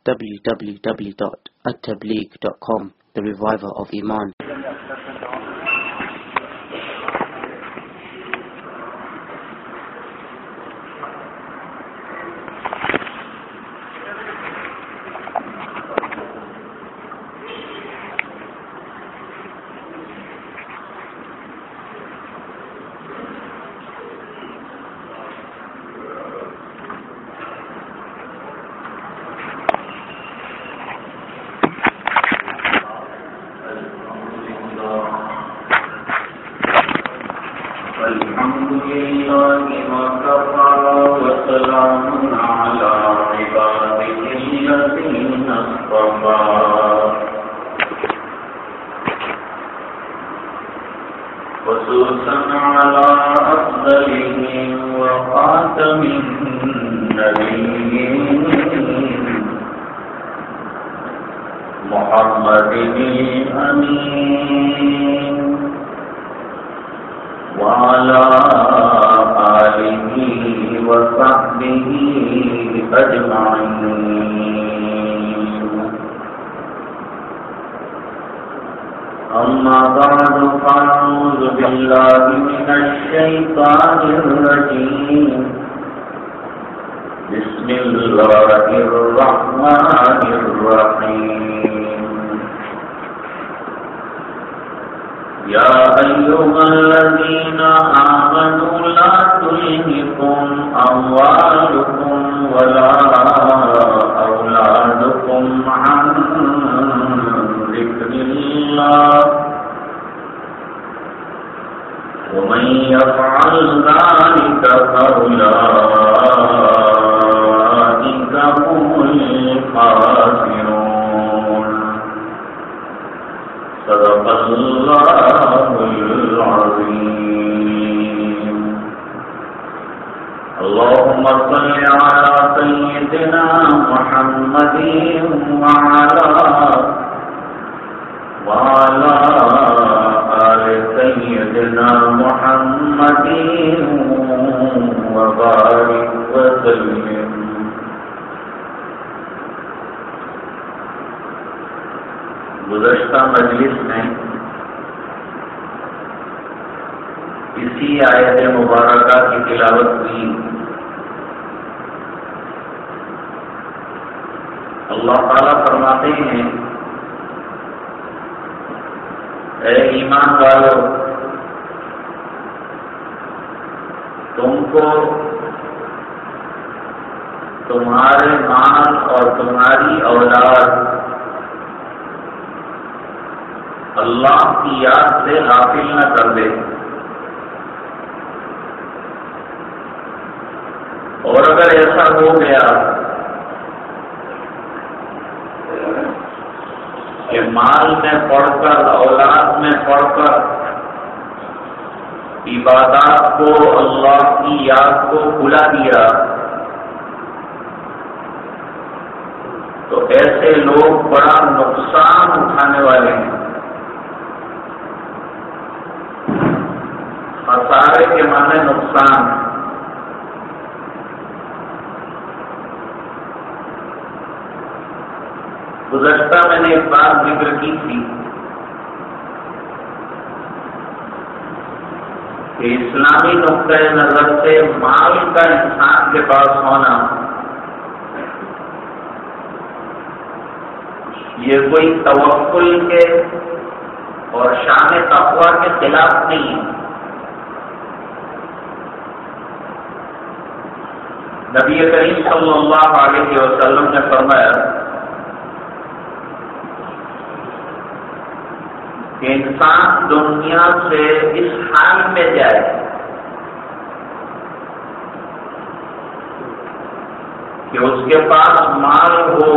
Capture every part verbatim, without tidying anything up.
w w w dot at tabligh dot com, the reviver of Iman. گزشتہ مجلس میں اسی آیت مبارکہ کی تلاوت کی. اللہ تعالیٰ فرماتے ہیں اے ایمان والو تم کو تمہارے مال اور تمہاری اولاد اللہ کی یاد سے غافل نہ کر دے، اور اگر ایسا ہو گیا کہ مال میں پڑھ کر اولاد میں پڑھ کر عبادات کو اللہ کی یاد کو بھلا دیا تو ایسے لوگ بڑا نقصان اٹھانے والے ہیں. خسارے کے معنی نقصان. گزشتہ میں نے ایک بات ذکر کی تھی کہ اسلامی نقطۂ نظر سے مال کا انسان کے پاس ہونا یہ کوئی توکل کے اور شان تقویٰ کے خلاف نہیں ہے. نبی کریم صلی اللہ علیہ وسلم نے فرمایا کہ انسان دنیا سے اس حال میں جائے کہ اس کے پاس مال ہو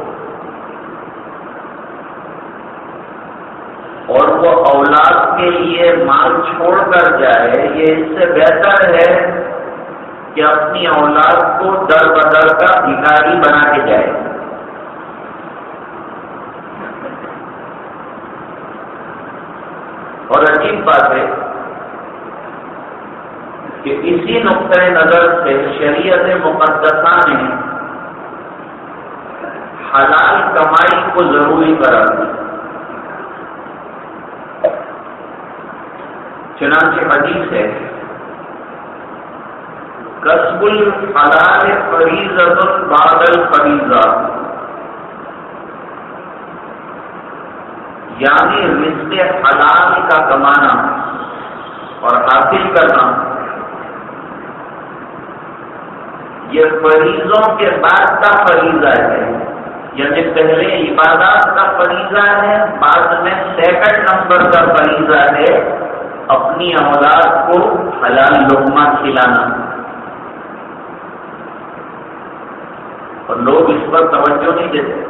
اور وہ اولاد کے لیے مال چھوڑ کر جائے، یہ اس سے بہتر ہے کہ اپنی اولاد کو در بدر کا بھکاری بنا کے جائے. اور عجیب بات ہے کہ اسی نقطۂ نظر سے شریعت مقدسہ نے حلال کمائی کو ضروری قرار دیا. چنانچہ حدیث ہے کسب الحلال فریضۃ بعد الفریضہ، یعنی رزق حلال کا کمانا اور حاصل کرنا یہ فریضوں کے بعد کا فریضہ ہے، یعنی پہلے عبادات کا فریضہ ہے، بعد میں سیکنڈ نمبر کا فریضہ ہے اپنی اولاد کو حلال لقمہ کھلانا. اور لوگ اس پر توجہ نہیں دیتے.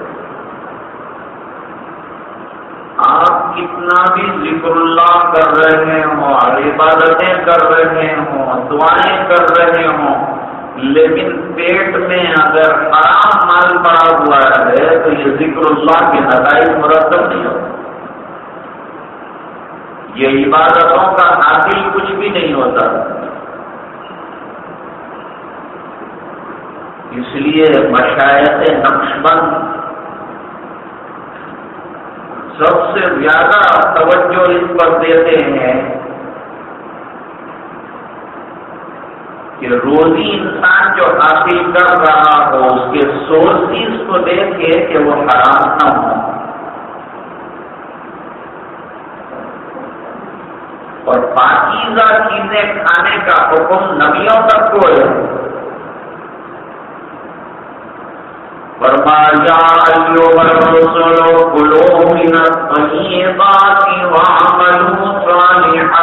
آپ کتنا بھی ذکر اللہ کر رہے ہوں، عبادتیں کر رہے ہوں، دعائیں کر رہے ہوں، لیکن پیٹ میں اگر حرام مال پڑا ہوا ہے تو یہ ذکر اللہ کے نتائج مرتب نہیں ہوتے. یہ عبادتوں کا حاصل کچھ بھی نہیں ہوتا. اس لیے مشائخ نقشبند سب سے زیادہ توجہ اس پر دیتے ہیں کہ روزی انسان جو حاصل کر رہا ہو اس کے سورسز کو دیکھے کہ وہ حرام نہ ہو، اور پاکیزہ چیزیں کھانے کا حکم نبیوں تک کو ہے. فرمایا ایھا الرسل کلوا من الطیبات واعملوا صالحا.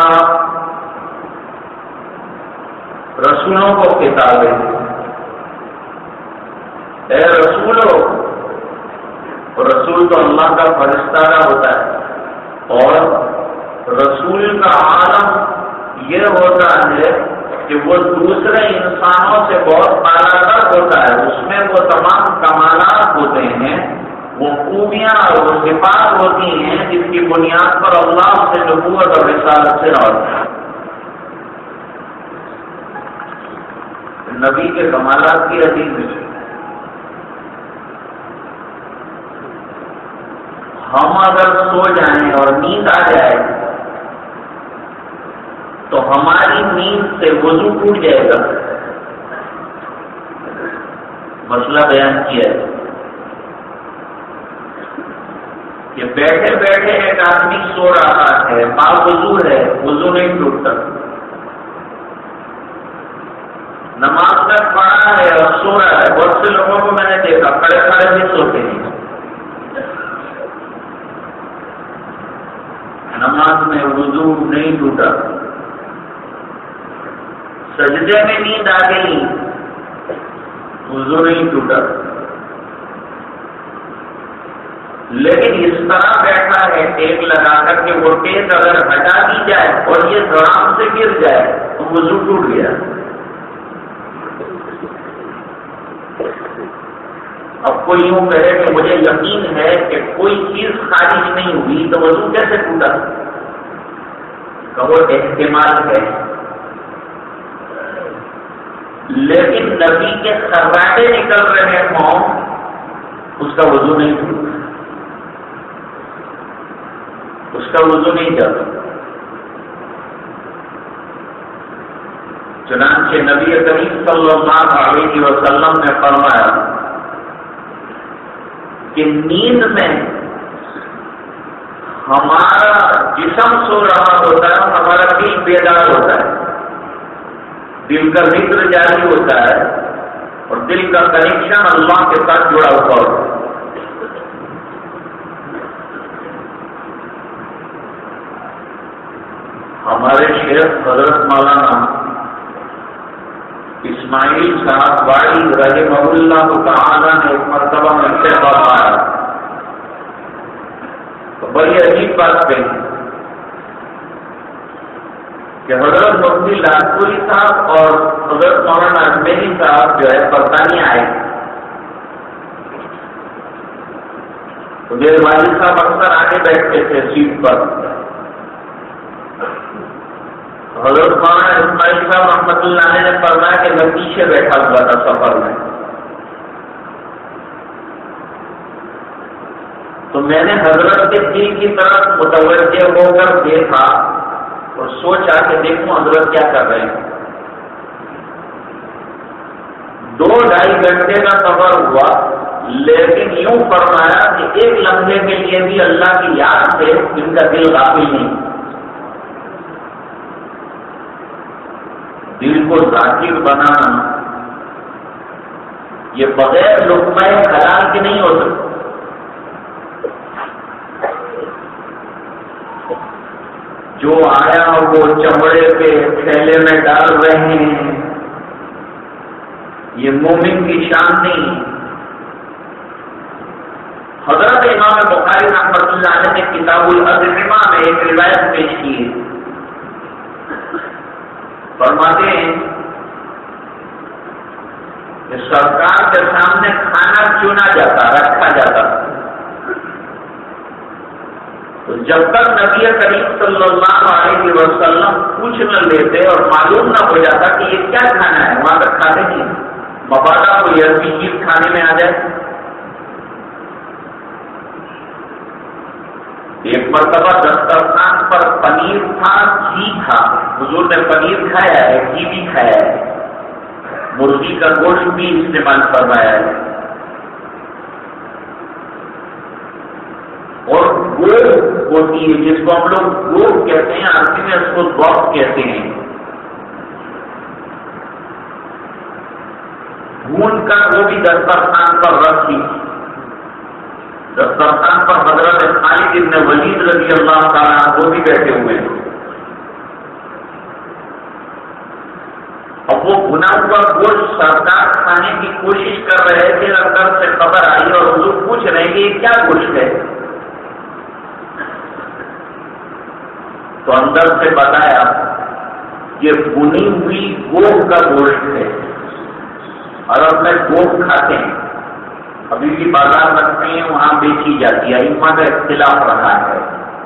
رسولوں کو خطاب ہے، اے رسولو، رسول تو اللہ کا فرشتہ ہوتا ہے، اور رسول کا عالم یہ ہوتا ہے کہ وہ دوسرے انسانوں سے بہت اعلیٰ تر ہوتا ہے. اس میں وہ تمام کمالات ہوتے ہیں، وہ خوبیاں اور وہ صفات ہوتی ہیں جس کی بنیاد پر اللہ سے نبوت اور رسالت سے نوازتا ہے. نبی کے کمالات کی عظیم ہے. ہم اگر سو جائیں اور نیند آ جائے تو ہماری نیند سے وضو ٹوٹ جائے گا. مسئلہ بیان کیا ہے کہ بیٹھے بیٹھے ایک آدمی سو رہا ہے، با وضو ہے، وضو نہیں ٹوٹتا. نماز تک پڑھا ہے اور سو رہا ہے. بہت سے لوگوں کو میں نے دیکھا کھڑے کھڑے بھی سوتے ہیں. نماز میں وضو نہیں ٹوٹا. سجدے میں نیند آ گئی، وضو نہیں ٹوٹا. لیکن اس طرح بیٹھا ہے ٹیک لگا کر کے وہ ٹیک اگر ہٹا دی جائے اور یہ دھڑام سے گر جائے تو وضو ٹوٹ گیا. اب کوئی یوں کہے کہ مجھے یقین ہے کہ کوئی چیز خارج نہیں ہوئی تو وضو کیسے ٹوٹا؟ کہو احتمال ہے، لیکن نبی کے خراٹے نکل رہے ہوں اس کا وضو نہیں ٹوٹا، اس کا وضو نہیں جاتا. چنانچہ نبی کریم صلی اللہ علیہ وسلم نے فرمایا کہ نیند میں ہمارا جسم سو رہا ہوتا ہے، ہمارا دل بیدار ہوتا ہے. دل کا ذکر جاری ہوتا ہے اور دل کا کنیکشن اللہ کے ساتھ جڑا ہوا ہوتا ہے. ہمارے شیخ حضرت مولانا اسماعیل صاحب واڑی رحمہ اللہ تعالی نے ایک مرتبہ میں سے فرمایا تو بڑی عجیب بات کہی کہ حضرت مفتی لاجپوری صاحب اور حضرت مولانا اجمیری صاحب جو ہے برطانیہ آئے تو میرے والد صاحب اکثر آگے بیٹھتے تھے سیٹ پر. حضرت مولانا اسماعیل صاحب رحمۃ اللہ علیہ نے فرمایا کہ میں پیچھے بیٹھا ہوا تھا سفر میں. تو میں نے حضرت کے دل کی طرف متوجہ ہو کر دیکھا اور سوچا کہ دیکھوں حضرت کیا کر رہے ہیں. دو ڈھائی گھنٹے کا سفر ہوا، لیکن یوں فرمایا کہ ایک لمحے کے لیے بھی اللہ کی یاد سے ان کا دل غافل نہیں. دل کو ذاکر بنانا یہ بغیر لقمہ حلال کے نہیں ہو سکتا. جو آیا وہ چمڑے پہ تھیلے میں ڈال رہے ہیں، یہ مومن کی شان نہیں. حضرت امام بخاری رحمۃ اللہ علیہ نے کتاب الازمہ میں ایک روایت پیش کی ہے. فرماتے ہیں کہ سرکار کے سامنے کھانا چنا جاتا، رکھا جاتا، تو جب تک نبی کریم صلی اللہ علیہ وسلم پوچھ نہ لیتے اور معلوم نہ ہو جاتا کہ یہ کیا کھانا ہے، وہاں تک کھاتے نہیں. مبادا کو یہ بھی چیز کھانے میں آ جائے. ایک مرتبہ دسترخوان پر پنیر تھا، گھی تھا. حضور نے پنیر کھایا ہے، گھی بھی کھایا ہے، مرغی کا گوشت بھی استعمال فرمایا ہے، اور گوشت ہوتی ہے جس کو ہم لوگ گوشت کہتے ہیں، عربی میں اس کو گوشت کہتے ہیں. بھون کر وہ بھی دسترخوان پر رکھی. دسترخوان پر حضرت خالد بن ولید رضی اللہ تعالیٰ وہ بھی بیٹھے ہوئے ہیں. اب وہ بھنا ہوا گوشت سرکار کھانے کی کوشش کر رہے تھے، اندر سے خبر آئی اور حضور پوچھ رہے ہیں کہ یہ کیا گوشت ہے. تو اندر سے بتایا یہ بنی ہوئی گوشت کا گوشت ہے. عرب میں گوشت کھاتے ہیں، ابھی بھی بازار رکھتے ہیں، وہاں بیچی جاتی ہے. ائمہ کا اختلاف رہا ہے.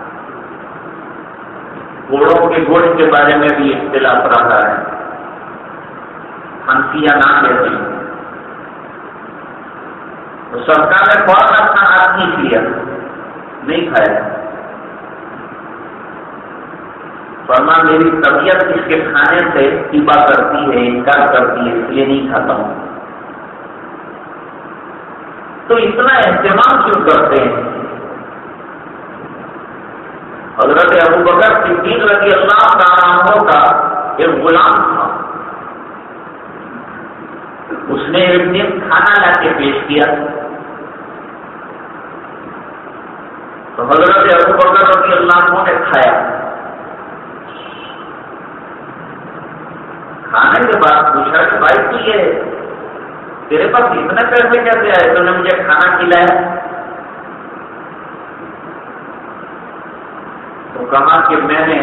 گھوڑوں کے گوشت کے بارے میں بھی اختلاف رہا ہے. ہنسیا نہ کہتے ہیں. تو سرکار نے فوراً اپنا ہاتھ نہیں کیا، نہیں کھایا. فرما میری طبیعت اس کے کھانے سے تیبا کرتی ہے، انکار کرتی ہے، اس لیے نہیں کھاتا ہوں. تو اتنا اہتمام کیوں کرتے ہیں؟ حضرت ابو بکر صدیق رضی اللہ تعالیٰ عنہ کا ایک غلام تھا. اس نے ایک دن کھانا لا کے پیش کیا تو حضرت ابو بکر رضی اللہ عنہ نے کھایا. کھانے کے بعد پوچھا کہ بھائی تو یہ تیرے پاس اتنے پیسے کیسے آئے، تو نے مجھے کھانا کھلایا؟ تو کہا کہ میں نے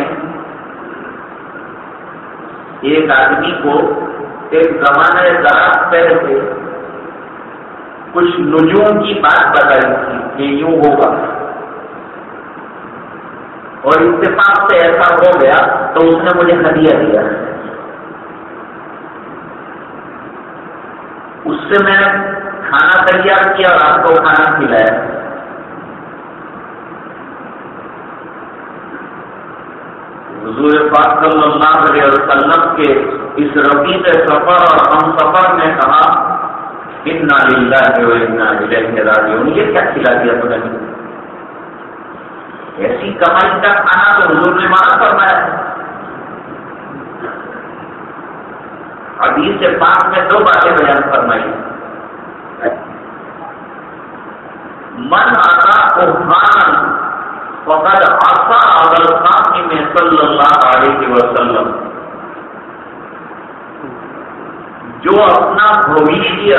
ایک آدمی کو ایک زمانے دراز پہلے سے کچھ نجوم کی بات بتائی تھی کہ یوں ہوگا، اور اتفاق سے ایسا ہو گیا تو اس نے مجھے ہدیہ دیا. اس سے میں کھانا تیار کیا اور آپ کو کھانا کھلایا. حضور پاک صلی اللہ علیہ وسلم کے اس رفیق سفر اور ہم سفر نے کہا انا للہ و انا الیہ راجعون. یہ کیا کھلا دیا تو نہیں؟ ایسی کمائی کا کھانا تو حضور نے منع فرمایا. حدیث سے پاک میں دو باتیں بیان فرمائی. من آتا قرآن فقد عصا ابا القاسم صلی اللہ علیہ وسلم. جو اپنا بھویشیہ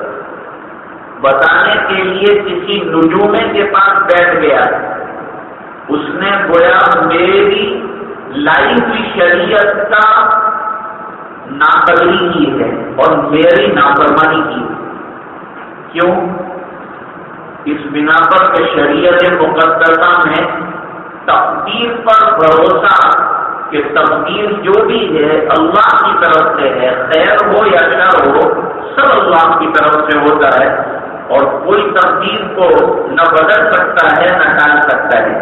بتانے کے لیے کسی نجومے کے پاس بیٹھ گیا، اس نے گویا میری لائی ہوئی شریعت کا ناقدری کی ہے اور میری نافرمانی کی. کیوں؟ اس بنا پر کہ شریعت مقدسہ میں تقدیر پر بھروسہ کہ تقدیر جو بھی ہے اللہ کی طرف سے ہے، خیر ہو یا شر ہو سب اللہ کی طرف سے ہوتا ہے. اور کوئی تقدیر کو نہ بدل سکتا ہے نہ ٹال سکتا ہے.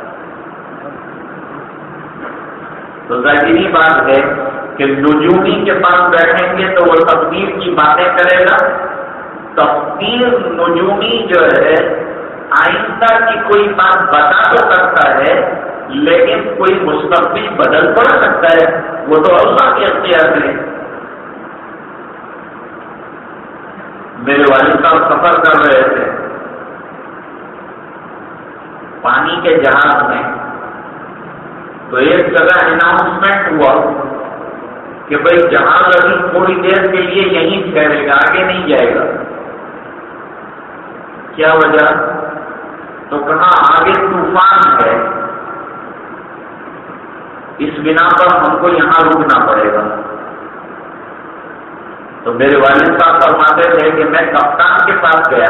تو ظاہری بات ہے کہ نجومی کے پاس بیٹھیں گے تو وہ تقدیر کی باتیں کرے گا. تقدیر نجومی جو ہے آئندہ کی کوئی بات بتا تو سکتا ہے لیکن کوئی مستقبل بدل تو نہ سکتا ہے، وہ تو اللہ کے اختیار ہے. میرے والد صاحب سفر کر رہے تھے پانی کے جہاز میں، تو ایک جگہ اناؤنسمنٹ ہوا کہ بھائی جہاز ابھی تھوڑی دیر کے لیے یہیں ٹھہرے گا، آگے نہیں جائے گا. کیا وجہ؟ تو کہا آگے طوفان ہے، اس بنا پر ہم کو یہاں رکنا پڑے گا. تو میرے والد صاحب فرماتے تھے کہ میں کپتان کے پاس گیا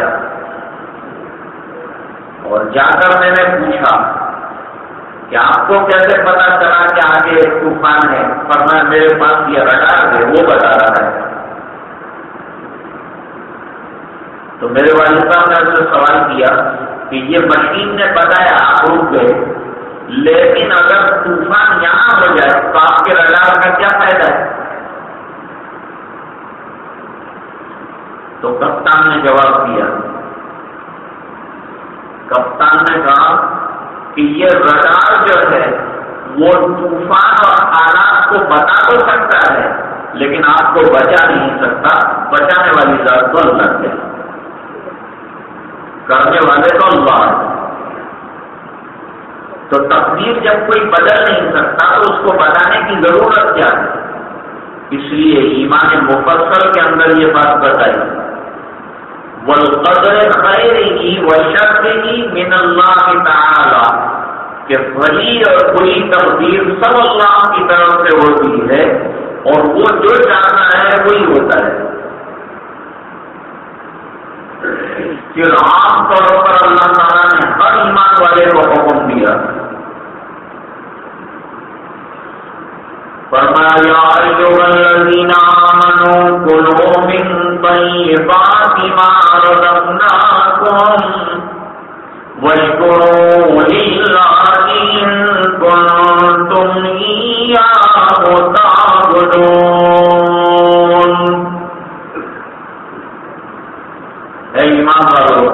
اور جا کر میں نے پوچھا کہ آپ کو کیسے پتا چلا کہ آگے طوفان ہے؟ فرمایا میرے پاس یہ رڈار ہے وہ بتا رہا ہے. تو میرے والد صاحب نے اس سے سوال کیا کہ یہ مشین نے بتایا آپ رک گئے، لیکن اگر طوفان یہاں ہو جائے تو آپ کے رڈار کا کیا فائدہ ہے؟ تو کپتان نے جواب دیا، کپتان نے کہا کہ یہ رڈار جو ہے وہ طوفان اور حالات کو بتا تو سکتا ہے لیکن آپ کو بچا نہیں سکتا. بچانے والی ذات تو اللہ ہے، کرنے والے تو اللہ ہے. تو تقدیر جب کوئی بدل نہیں سکتا تو اس کو بتانے کی ضرورت کیا ہے؟ اس لیے ایمان مفصل کے اندر یہ بات بتائی، والقدر خیرہ وشرہ من اللہ تعالی، کہ بھلی اور بری تقدیر سب اللہ کی طرف سے ہوتی ہے اور وہ جو چاہتا ہے وہی ہوتا ہے. پھر عام طور پر اللہ تعالیٰ نے ہر ایمان والے کو حکم دیا، فرمایا ایھا الذین آمنوا کلوا من طیبات ما رزقناکم واشکروا للہ ان کنتم ایاہ تعبدون. اے ایمان والو،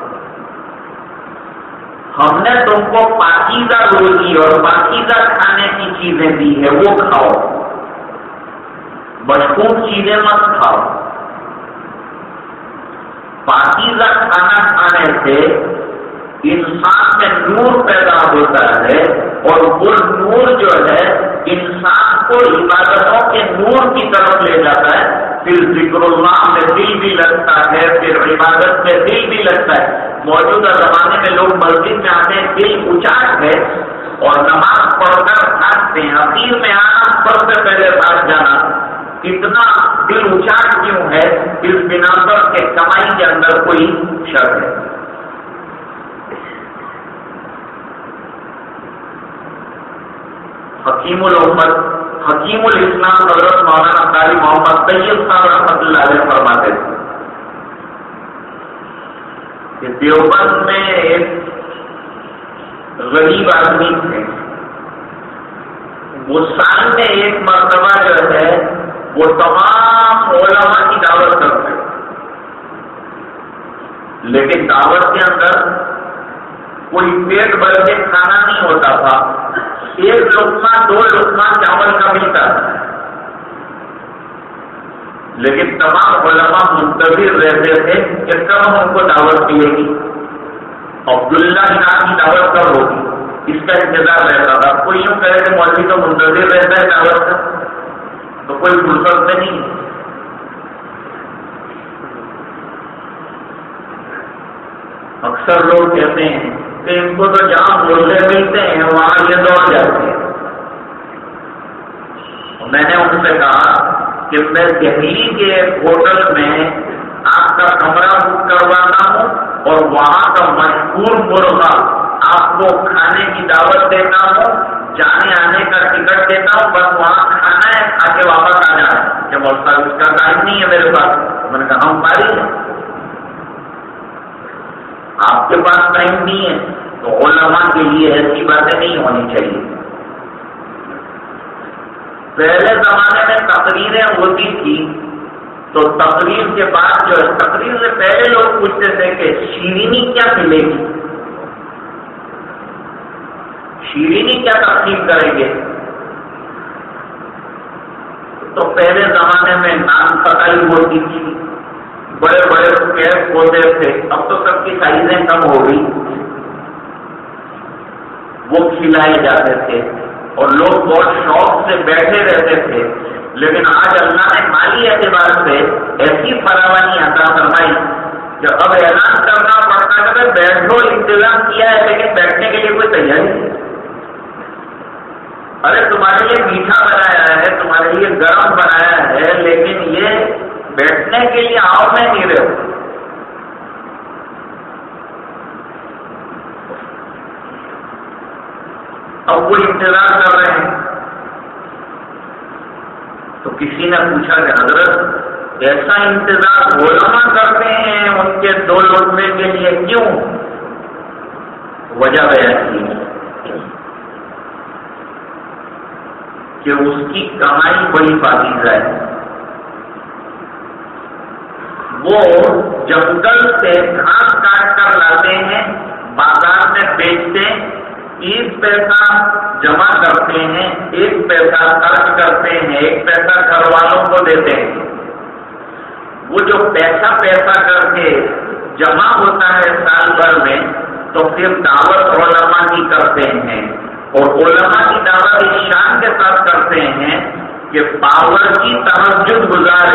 ہم نے تم کو پاکیزہ روزی اور پاکیزہ کھانے کی چیزیں دی ہے، وہ کھاؤ، مشکوک چیزیں مت کھاؤ. پاکیزہ کھانا کھانے سے انسان میں نور پیدا ہوتا ہے اور وہ نور جو ہے انسان کو عبادتوں کے نور کی طرف لے جاتا ہے. پھر ذکر اللہ میں دل بھی لگتا ہے، پھر عبادت میں دل بھی لگتا ہے. موجودہ زمانے میں لوگ مسجد میں آتے ہیں دل اچاٹ ہے اور نماز پڑھ کر بھاگتے ہیں، اخیر میں آنا سب سے پہلے بھاگ جانا. اتنا دل اچاٹ کیوں ہے؟ اس بنا پر کہ کمائی کے اندر کوئی شک ہے. حکیم الامت حکیم الاسلام حضرت مولانا قاری محمد طیب صاحب رحمۃ اللہ علیہ فرماتے تھے کہ دیوبند میں ایک غریب آدمی تھے، وہ سال میں ایک مرتبہ جو ہے وہ تمام علماء کی دعوت کرتے، لیکن دعوت کے اندر کوئی پیٹ بھر کے کھانا نہیں ہوتا تھا، ایک لقمہ دو لقمہ چاول کا ملتا تھا، لیکن تمام علماء منتظر رہتے تھے کہ کب ہم کو دعوت ملے گی. عبداللہ انعام کی دعوت کب ہوگی اس کا انتظار رہتا تھا. کوئی یوں کہے کہ مولوی تو منتظر رہتا ہے دعوت کا، تو کوئی فرصت میں نہیں. اکثر لوگ کہتے ہیں کہ ان کو تو جہاں بولنے ملتے ہیں وہاں یہ دوڑ جاتے ہیں. میں نے ان سے کہا کہ میں دہلی کے ہوٹل میں آپ کا کمرہ بک کرواتا ہوں اور وہاں کا مشہور مرغا آپ کو کھانے کی دعوت دیتا ہوں، جانے آنے کا ٹکٹ دیتا ہوں، بس وہاں کھانا ہے، کھا کے واپس آ جانا ہے. کہ بولتا اس کا ٹائم نہیں ہے میرے پاس. میں نے کہا ہم پاری ہیں. آپ کے پاس ٹائم نہیں ہے تو علماء کے لیے ایسی باتیں نہیں ہونی چاہیے. پہلے زمانے میں تقریریں ہوتی تھی تو تقریر کے بعد جو ہے تقریر سے پہلے لوگ پوچھتے تھے کہ شیرینی کیا ملے گی، شیرینی کیا تقسیم کریں گے. تو پہلے زمانے میں نان پکائی ہوتی تھی، بڑے بڑے کیک ہوتے تھے. اب تو سب کی سائزیں کم ہو گئی، وہ کھلائے جاتے تھے اور لوگ بہت شوق سے بیٹھے رہتے تھے. لیکن آج اللہ نے مالی اعتبار سے ایسی فراوانی عطا فرمائی کہ اب اعلان کرنا پڑتا ہے کہ بیٹھو، انتظام کیا ہے لیکن بیٹھنے کے لیے کوئی تیاری نہیں. ارے تمہارے لیے میٹھا بنایا ہے، تمہارے لیے گرم بنایا ہے، لیکن یہ بیٹھنے کے لیے آؤ میں نہیں رہے ہو. اب وہ انتظار کر رہے ہیں. تو کسی نے پوچھا کہ حضرت ایسا انتظار علماء کرتے ہیں ان کے دو لقمے کے لیے کیوں؟ وجہ بیان کی کہ اس کی کمائی بڑی پاکیزہ ہے. وہ جنگل سے گھاس کاٹ کر لاتے ہیں، بازار میں بیچتے ہیں، تیس پیسہ جمع کرتے ہیں، ایک پیسہ خرچ کرتے ہیں، ایک پیسہ گھر والوں کو دیتے ہیں. وہ جو پیسہ پیسہ کر کے جمع ہوتا ہے سال بھر میں تو پھر دعوت علماء کی کرتے ہیں. اور علماء کی دعوت اس شان کے ساتھ کرتے ہیں کہ باورچی تہجد گزار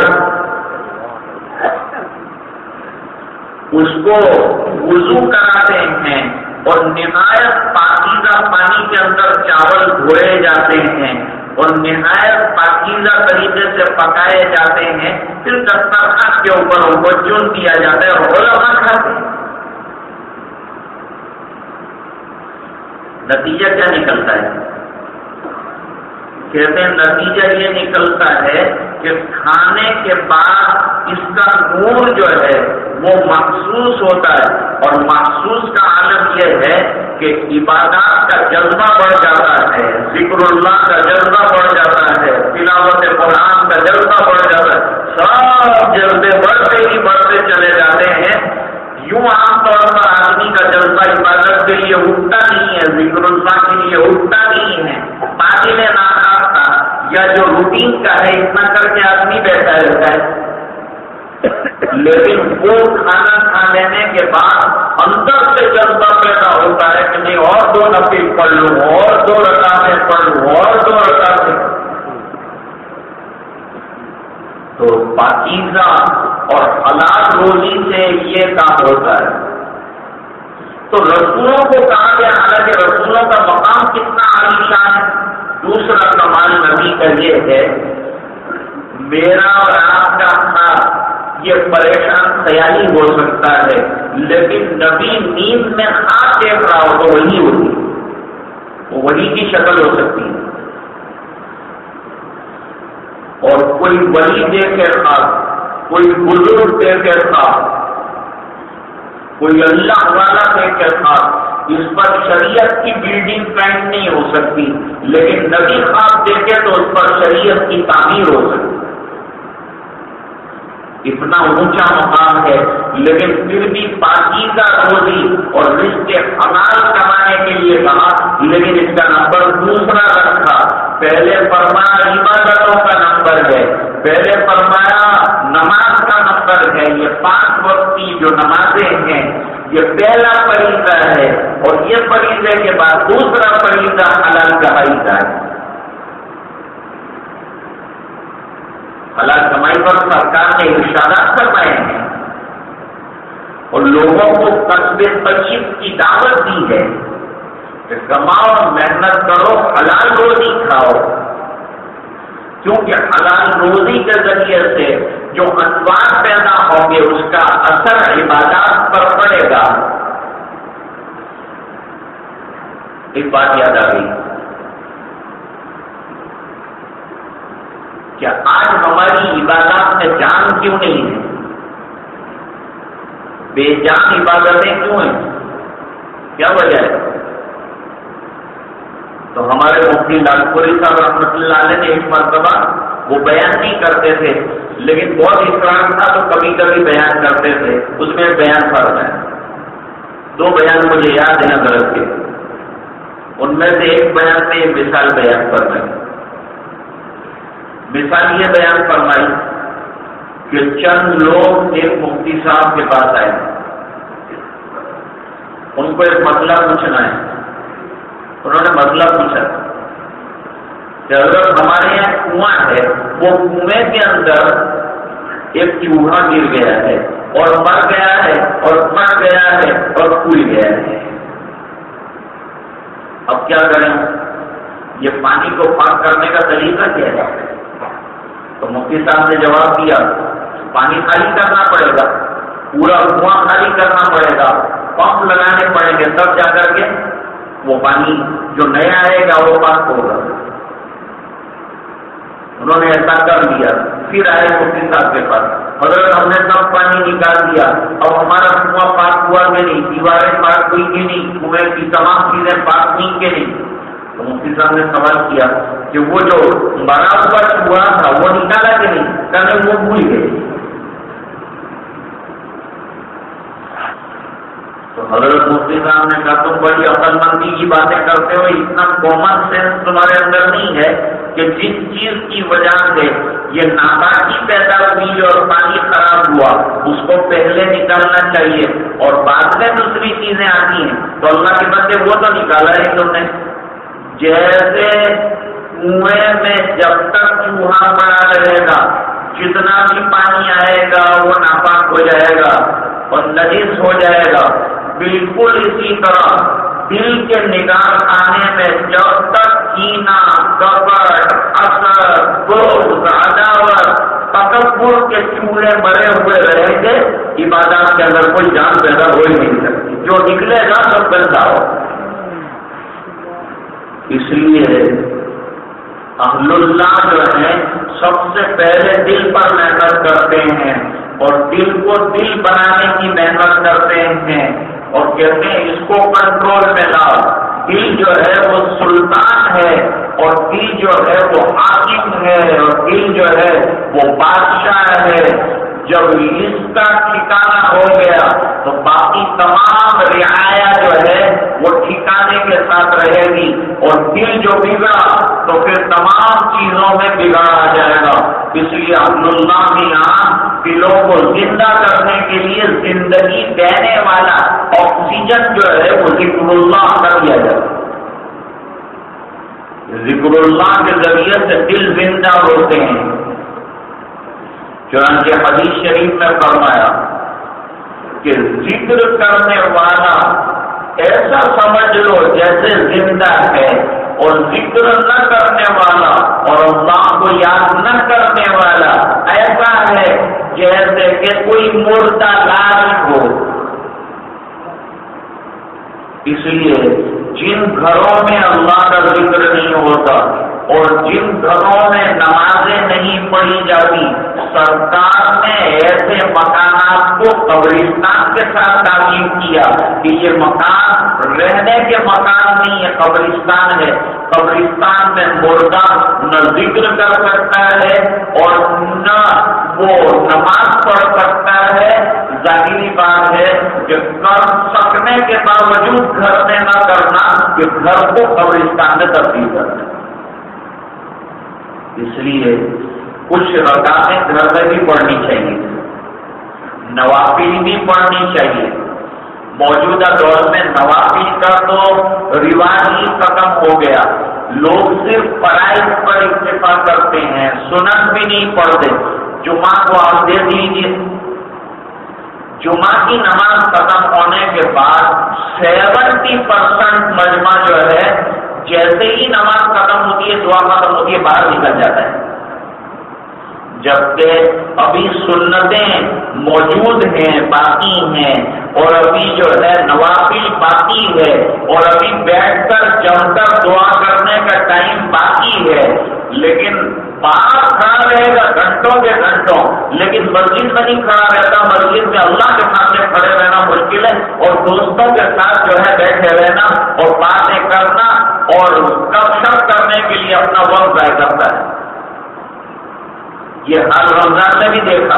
اس کو وضو کراتے ہیں اور نہایت پاکیزہ پانی کے اندر چاول دھوئے جاتے ہیں اور نہایت پاکیزہ طریقے سے پکائے جاتے ہیں. پھر دسترخوان کے اوپر ان کو چن دیا جاتا ہے اور علماء کھاتے ہیں. نتیجہ کیا نکلتا ہے؟ کہتے ہیں نتیجہ یہ نکلتا ہے کہ کھانے کے بعد اس کا نور جو ہے وہ محسوس ہوتا ہے اور محسوس کا عالم یہ ہے کہ عبادات کا جذبہ بڑھ جاتا ہے، ذکر اللہ کا جذبہ بڑھ جاتا ہے، تلاوت قرآن کا جذبہ بڑھ جاتا ہے. سب جذبے بڑھتے ہی بڑھتے چلے جاتے ہیں. یوں عام طور پر آدمی کا جذبہ عبادت کے لیے اٹھتا نہیں ہے، ذکر اللہ کے لیے اٹھتا نہیں ہے. باقی میں ناخواستہ یا جو روٹین کا ہے اتنا کر کے آدمی بیٹھا رہتا ہے. لیکن وہ کھانا کھا لینے کے بعد اندر سے جذبہ پیدا ہوتا ہے کہ نہیں اور دو نفل پڑھ لوں، اور دو رکعتیں پڑھ لوں، اور دو رکعتیں. تو پاکیزہ اور حلال روزی سے یہ کام ہوتا ہے. تو رسولوں کو کہا گیا، حالانکہ رسولوں کا مقام کتنا عالیشان ہے. دوسرا کمال نبی کا یہ ہے میرا اور آپ کا ہاتھ یہ پریشان خیالی ہو سکتا ہے لیکن نبی نیند میں ہاتھ دیکھ رہا ہو تو وہی ہوتی، وہ وہی کی شکل ہو سکتی ہے. اور کوئی ولی دیکھے خواب، کوئی بزرگ دیکھے خواب، کوئی اللہ والا دیکھے خواب، اس پر شریعت کی بلڈنگ پینٹ نہیں ہو سکتی، لیکن نبی خواب دیکھے تو اس پر شریعت کی تعمیر ہو سکتی. اتنا اونچا مقام ہے لیکن پھر بھی پاکیزہ روزی اور رزق حلال کمانے کے لیے کہا، لیکن اس کا نمبر دوسرا رکھا. پہلے فرمایا عبادتوں کا نمبر ہے، پہلے فرمایا نماز کا نمبر ہے. یہ پانچ وقت کی جو نمازیں ہیں یہ پہلا فریضہ ہے اور یہ فریضے کے بعد دوسرا فریضہ حلال کمائی کا ہے. حلال کمائی پر سرکار نے ارشادات فرمائے ہیں اور لوگوں کو قصب طیب کی دعوت دی ہے کہ کماؤ، محنت کرو، حلال روزی کھاؤ. کیونکہ حلال روزی کے ذریعے سے جو انوار پیدا ہوں گے اس کا اثر عبادات پر پڑے گا. ایک بات یاد آ گئی کہ آج ہماری عبادات میں جان کیوں نہیں ہے؟ بے جان عبادتیں کیوں ہیں؟ کیا وجہ ہے؟ تو ہمارے مفتی لالپوری صاحب رحمۃ اللہ علیہ نے ایک مرتبہ وہ بیان نہیں کرتے تھے لیکن بہت اصرار تھا تو کبھی کبھی بیان کرتے تھے، اس میں بیان فرق ہے۔ دو بیان مجھے یاد ہیں حضرت کے، ان میں سے ایک بیان میں ایک مثال بیان فرمائی۔ مثال یہ بیان فرمائی کہ چند لوگ ایک مفتی صاحب کے پاس آئے، ان کو ایک مسئلہ پوچھنا ہے۔ انہوں نے مسئلہ پوچھا کہ حضرت ہمارے یہاں کنواں ہے، وہ کنویں کے اندر ایک چوہا گر گیا ہے اور مر گیا ہے اور پھٹ گیا ہے اور پھول گیا ہے، اب کیا کریں؟ یہ پانی کو پاک کرنے کا طریقہ کیا ہے؟ تو مفتی صاحب نے جواب دیا پانی خالی کرنا پڑے گا، پورا کنواں خالی کرنا پڑے گا، پمپ لگانے پڑیں گے، تب جا کر کے وہ پانی جو نیا آئے گا وہ پاک ہوگا۔ انہوں نے ایسا کر لیا، پھر آئے مفتی صاحب کے پاس، حضرت ہم نے سب پانی نکال دیا، اب ہمارا کنواں پاک ہوا کہ نہیں، دیواریں پاک ہوئی کہ نہیں، کنویں کی تمام چیزیں پاک ہوئی کہ نہیں؟ تو مفتی صاحب نے سوال کیا کہ وہ جو مرا ہوا چوہا تھا وہ نکالا کہ نہیں؟ کہنے وہ بھول گئے۔ تو حضرت مفتی صاحب نے کہا تم بڑی عقل مندی کی باتیں کرتے ہو، اتنا کامن سینس تمہارے اندر نہیں ہے کہ جس چیز کی وجہ سے یہ ناپاکی پیدا ہوئی اور پانی خراب ہوا اس کو پہلے نکالنا چاہیے اور بعد میں دوسری چیزیں آتی ہیں، تو اللہ کے بندے وہ تو نکالا ہے تم نے۔ جیسے کنویں میں جب تک چوہا پڑا رہے گا جتنا بھی پانی آئے گا وہ ناپاک ہو جائے گا اور نجس ہو جائے گا، بالکل اسی طرح دل کے نگاہ خانے میں جب تک کینہ، کپٹ، اثر، بغض، عداوت، تکبر کے چولہے مرے ہوئے رہیں گے، عبادات کے اندر کوئی جان پیدا ہو ہی نہیں سکتی، جو نکلے گا سب گندا ہو۔ اس لیے اہل اللہ جو ہے سب سے پہلے دل پر محنت کرتے ہیں اور دل کو دل بنانے کی محنت کرتے ہیں اور کہتے ہیں اس کو کنٹرول میں لاؤ۔ دل جو ہے وہ سلطان ہے اور دل جو ہے وہ حاکم ہے اور دل جو ہے وہ بادشاہ ہے۔ جب اس کا ٹھکانہ ہو گیا تو باقی تمام رعایا جو ہے وہ ٹھکانے کے ساتھ رہے گی، اور دل جو بگڑا تو پھر تمام چیزوں میں بگاڑ آ جائے گا۔ اس لیے اہل اللہ کے یہاں دلوں کو زندہ کرنے کے لیے زندگی دینے والا آکسیجن جو ہے وہ ذکر اللہ کر دیا جائے۔ ذکر اللہ کے ذریعے سے دل زندہ ہوتے ہیں۔ چنانچہ حدیث شریف میں فرمایا کہ ذکر کرنے والا ایسا سمجھ لو جیسے زندہ ہے، اور ذکر نہ کرنے والا اور اللہ کو یاد نہ کرنے والا ایسا ہے جیسے کہ کوئی مردہ لاش ہو۔ اس لیے جن گھروں میں اللہ کا ذکر نہیں ہوتا اور جن گھروں میں نمازیں نہیں پڑھی جاتی، سرکار نے ایسے مکانات کو قبرستان کے ساتھ تعمیر کیا کہ یہ مکان رہنے کے مکان نہیں ہے، قبرستان ہے۔ قبرستان میں مردہ نہ ذکر کر سکتا ہے اور نہ وہ نماز پڑھ سکتا ہے۔ ظاہری بات ہے کہ کر سکنے کے باوجود گھر میں نہ کرنا کہ گھر کو قبرستان میں تبدیل کرنا۔ اس لیے کچھ رکعتیں گھر میں بھی پڑھنی چاہیے، نوافل بھی پڑھنی چاہیے۔ موجودہ دور میں نوافل کا تو رواج ہی ختم ہو گیا، لوگ صرف فرائض پر اکتفا کرتے ہیں، سنن بھی نہیں پڑھتے۔ جمعہ کو آپ دیکھ لیجیے، جمعہ کی نماز ختم ہونے کے بعد سیونٹی پرسینٹ مجمع جو ہے جیسے ہی نماز ختم ہوتی ہے، دعا ختم ہوتی ہے، باہر نکل جاتا ہے، جبکہ ابھی سنتیں موجود ہیں، باقی ہیں، اور ابھی جو ہے نوافل باقی ہے، اور ابھی بیٹھ کر جم کر دعا کرنے کا ٹائم باقی ہے۔ لیکن باہر کھڑا رہے گا گھنٹوں کے گھنٹوں، لیکن مسجد میں نہیں کھڑا رہتا، مسجد میں اللہ کے سامنے کھڑے رہنا مشکل ہے، اور دوستوں کے ساتھ جو ہے بیٹھے رہنا اور باتیں کرنا اور گپ شپ کرنے کے لیے اپنا وقت ضائع کرتا ہے۔ یہ حال رمضان میں بھی دیکھا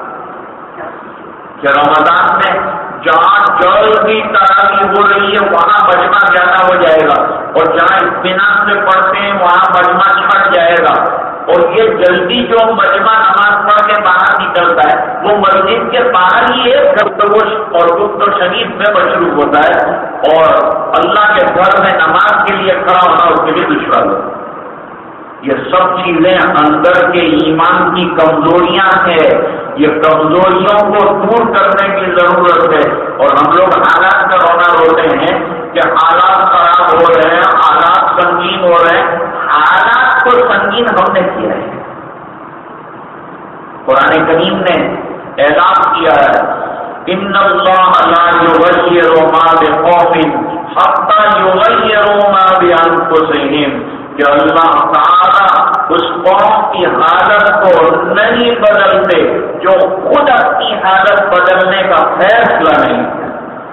کہ رمضان میں جہاں جل کی تراویح ہو رہی ہے وہاں مجمع زیادہ ہو جائے گا، اور جہاں اطمینان سے پڑھتے ہیں وہاں مجمع چھٹ جائے گا، اور یہ جلدی جو مجمع نماز پڑھ کے باہر نکلتا ہے وہ مسجد کے باہر ہی ایک گفتگو اور گفت و شنید میں مشروب ہوتا ہے، اور اللہ کے گھر میں نماز کے لیے کھڑا ہونا اس کے لیے دشوار ہوتا ہے۔ یہ سب چیزیں اندر کے ایمان کی کمزوریاں ہیں، یہ کمزوریوں کو دور کرنے کی ضرورت ہے، اور ہم لوگ حالات کا رونا روتے ہیں کہ حالات خراب ہو رہے ہیں، حالات سنگین ہو رہے ہیں۔ حالات کو سنگین ہم نے کیا ہے، قرآن کریم نے اعلان کیا ہے ان اللہ لا یغیر ما بقوم حتی یغیروا ما بانفسہم، کہ اللہ تعالیٰ اس قوم کی حالت کو نہیں بدلتے جو خود اپنی حالت بدلنے کا فیصلہ نہیں کرتے۔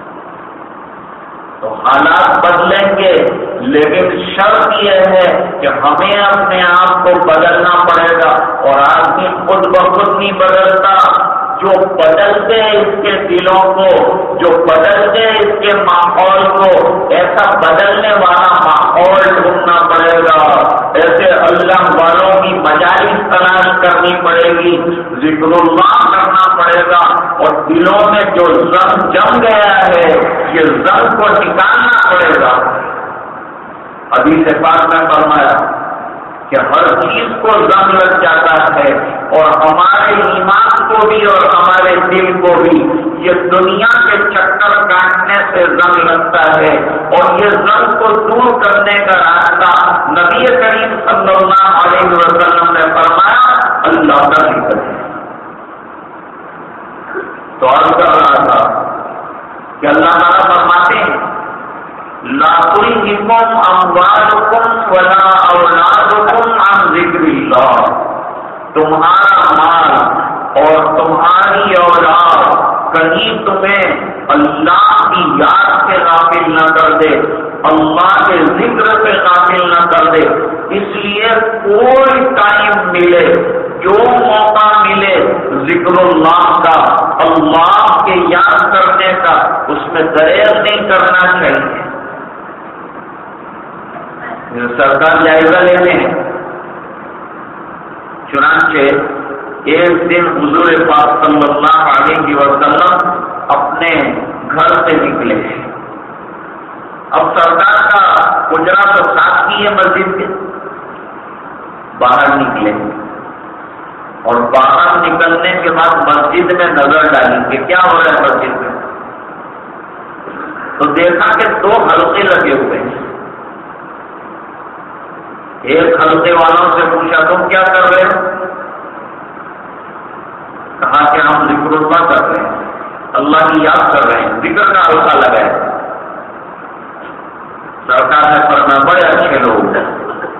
تو حالات بدلیں گے، لیکن شرط یہ ہے کہ ہمیں اپنے آپ کو بدلنا پڑے گا، اور آدمی خود بخود نہیں بدلتا، جو بدلتے اس کے دلوں کو، جو بدلتے اس کے ماحول کو، ایسا بدلنے والا ماحول ڈھونڈنا پڑے گا، ایسے اللہ والوں کی مجالس تلاش کرنی پڑے گی، ذکر اللہ کرنا پڑے گا، اور دلوں میں جو زنگ جم گیا ہے یہ زنگ کو نکالنا پڑے گا۔ حدیث پاک میں فرمایا کہ ہر چیز کو زنگ لگ جاتا ہے، اور ہمارے ایمان کو بھی اور ہمارے دل کو بھی یہ دنیا کے چکر کاٹنے سے زنگ لگتا ہے، اور یہ زنگ کو دور کرنے کا راستہ نبی کریم صلی اللہ علیہ وسلم نے فرمایا اللہ کا ذکر ہے۔ تو عرض کر رہا تھا کہ اللہ تعالیٰ فرماتے ہیں لا تلہکم اموالکم ولا اولادکم عن ذکر اللہ، تمہارا مال اور تمہاری اولاد کہیں تمہیں اللہ کی یاد سے غافل نہ کر دے، اللہ کے ذکر سے غافل نہ کر دے۔ اس لیے کوئی ٹائم ملے، جو موقع ملے ذکر اللہ کا، اللہ کے یاد کرنے کا، اس میں دریغ نہیں کرنا چاہیے۔ سرکار جائزہ لیتے ہیں، چنانچہ ایک دن حضور پاک صلی اللہ علیہ وسلم اپنے گھر سے نکلے۔ اب سرکار کا حجرہ تو ساتھ ہی ہے مسجد کے، باہر نکلے، اور باہر نکلنے کے بعد مسجد میں نظر ڈالی کہ کیا ہو رہا ہے مسجد میں، تو دیکھا کہ دو حلقے لگے ہوئے ہیں۔ ایک حلقے والوں سے پوچھا تم کیا کر رہے ہو؟ کہا کہ ہم ذکر اللہ کر رہے ہیں، اللہ کی یاد کر رہے ہیں، ذکر کا حلقہ لگا ہے۔ سرکار نے فرمایا بڑے اچھے لوگ ہیں،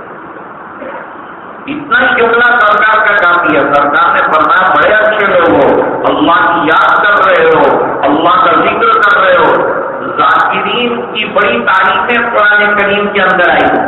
اتنا ہی جملہ سرکار کا کافی ہے۔ سرکار نے فرمایا بڑے اچھے لوگ ہو، اللہ کی یاد کر رہے ہو، اللہ کا ذکر کر رہے ہو۔ ذاکرین کی بڑی تعریفیں قرآن کریم کے اندر آئی،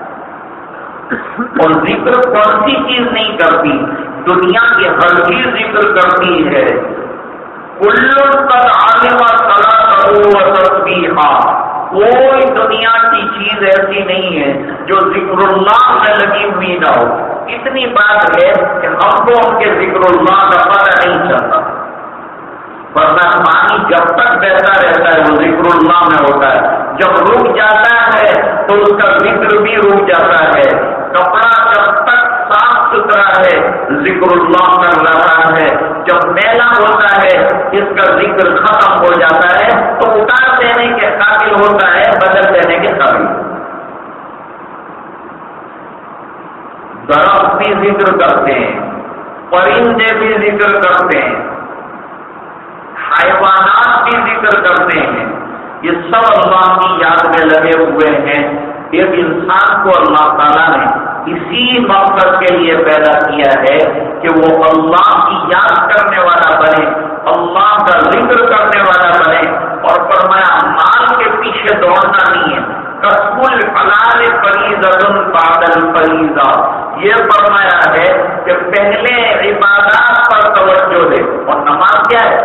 اور ذکر کون سی چیز نہیں کرتی، دنیا کی ہر چیز ذکر کرتی ہے۔ کل قد علم صلاۃہ و تسبیحہ، کوئی دنیا کی چیز ایسی نہیں ہے جو ذکر اللہ میں لگی ہوئی نہ ہو۔ اتنی بات ہے کہ ہم کو ان کے ذکر اللہ کا پتہ نہیں چلتا، ورنہ پانی جب تک بہتا رہتا ہے وہ ذکر اللہ میں ہوتا ہے، جب رک جاتا ہے تو اس کا ذکر بھی رک جاتا ہے۔ کپڑا جب تک صاف ستھرا ہے ذکر اللہ کر رہا ہے، جب میلا ہوتا ہے اس کا ذکر ختم ہو جاتا ہے تو اتار دینے کے قابل ہوتا ہے، بدل دینے کے قابل۔ درخت بھی ذکر کرتے ہیں، پرندے بھی ذکر کرتے ہیں، حیوانات بھی ذکر کرتے ہیں، یہ سب اللہ کی یاد میں لگے ہوئے ہیں۔ ایک انسان کو اللہ تعالیٰ نے اسی مقصد کے لیے پیدا کیا ہے کہ وہ اللہ کی یاد کرنے والا بنے، اللہ کا ذکر کرنے والا بنے، اور فرمایا مال کے پیچھے دوڑنا نہیں ہے، کسب الحلال فریضۃ بعد الفریضہ، یہ فرمایا ہے کہ پہلے عبادات پر توجہ دے، اور نماز کیا ہے؟